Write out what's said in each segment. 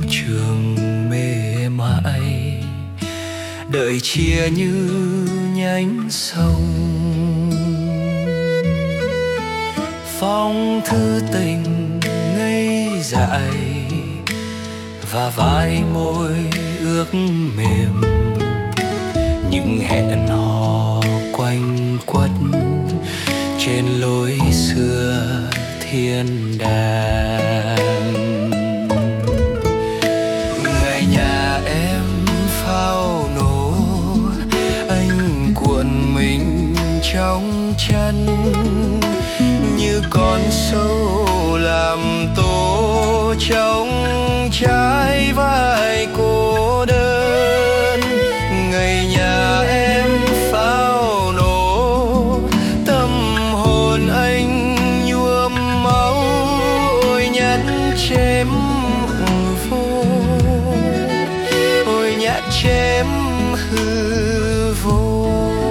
trường mê mãi, đợi chia như nhánh sông. Phong thư tình ngây dại và vai môi ước mềm, những hẹn hò quanh quất trên lối xưa thiên đàng. Ngày nhà em pháo nổ, anh cuộn mình trong chân như con sâu làm tổ trong trái vai cô đơn. Ngày nhà em pháo nổ, tâm hồn anh nhuộm máu, ôi nhát chém vô, ôi nhát chém hư vô.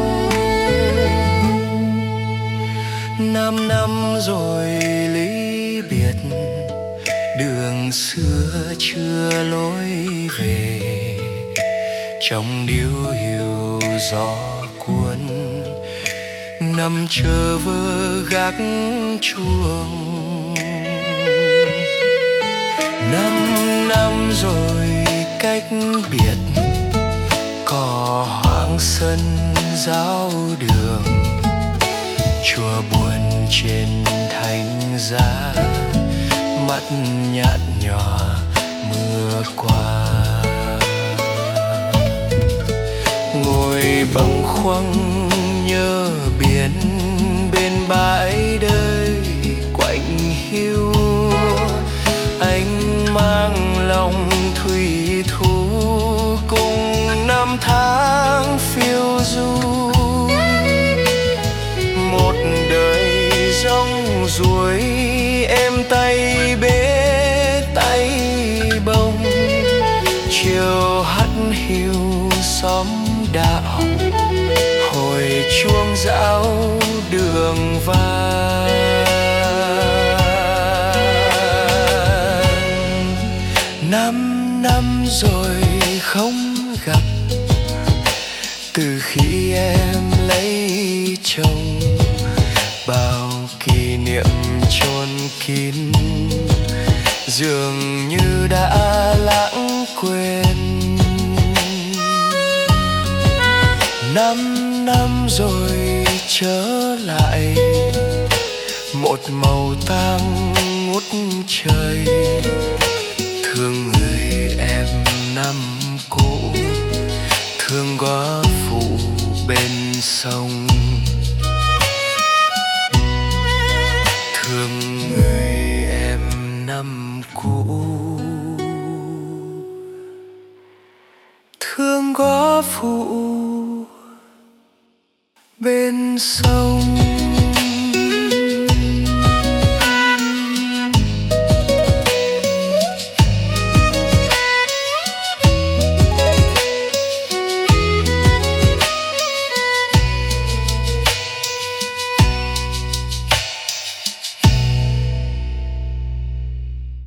5 năm rồi ly biệt, đường xưa chưa lối về. Trong điếu hiu gió cuốn, nằm chờ vơ gác chuông. 5 năm rồi cách biệt, cỏ hoang sân giáo đường. Chùa buồn trên thánh giá, mắt nhạt nhòa mưa qua. Ngồi bâng khuâng nhớ biển bên bãi đời quạnh hiu, anh mang lòng thủy thú cùng năm tháng phiêu du. Một đời rong ruổi em tay bế tay bông, chiều hắt hiu xóm đạo, hồi chuông dạo đường vàng. 5 năm rồi không gặp, từ khi em lấy chồng. Bao kỷ niệm chôn kín, dường như đã lãng quên. 5 năm rồi trở lại, một màu tang ngút trời. Thương người em năm cũ, thương góa phụ bên sông. Thương người em năm cũ, thương góa phụ bên sông.